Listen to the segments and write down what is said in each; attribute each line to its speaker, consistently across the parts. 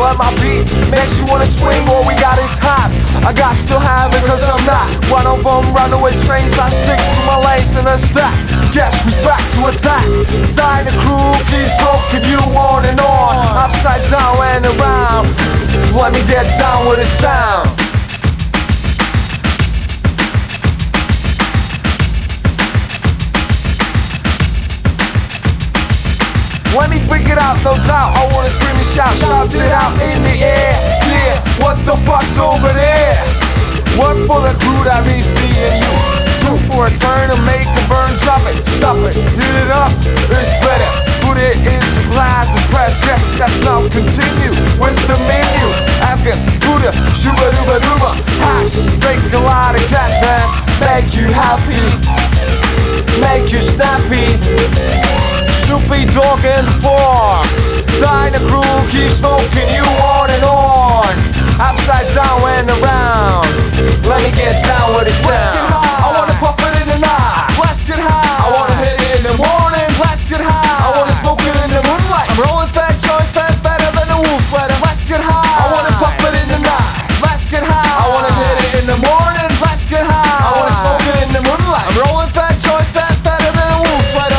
Speaker 1: let my beat makes you wanna swing. What we got is hot, I got still have it cause I'm not one of them runaway trains. I stick to my lanes and a stack. Guess who's back to attack? Die the crew, keep smoking you on and on, upside down and around. Let me get down with the sound. Let me freak it out, no doubt. I wanna scream and shout, shout it out in the air. Yeah, what the fuck's over there? One for the crew, that means me and you. Two for a turn to make a burn, drop it, stop it, hit it up, it's better. Put it into glass and press yes, that's now continue with the menu. Afghan, Buddha, shuba dooba dooba. Hash, make a lot of cash, man. Make you happy, make you snappy. Snoopy Dogg in the form. Die the crew, keep smoking you on and on, upside down and around. Let me get down with the sound. I wanna puff it in the night. Let's get high. I wanna hit it in the morning. Let's get high. I wanna smoke it in the moonlight. I'm rolling fat joints, fat better than a wolf sweater. Let's get high. I wanna puff it in the night. Let's get high. I wanna hit it in the morning. Let's get high. I wanna smoke it in the moonlight. I'm rolling fat joints, fat better than a wolf sweater.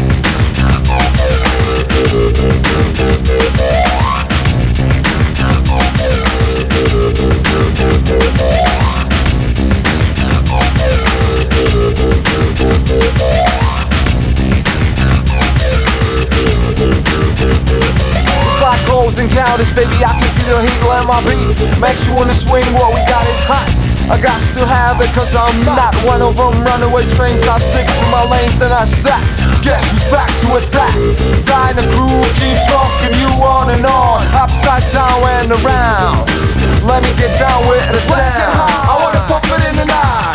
Speaker 1: Encounters, baby, I can feel the heat, let my beat makes you wanna swing. What we got is hot, I got to have it cause I'm not one of them runaway trains. I stick to my lanes and I stack. Guess who's back to attack? Die the crew, keep smoking you on and on, upside down and around. Let me get down with the sound. I wanna puff it in the night.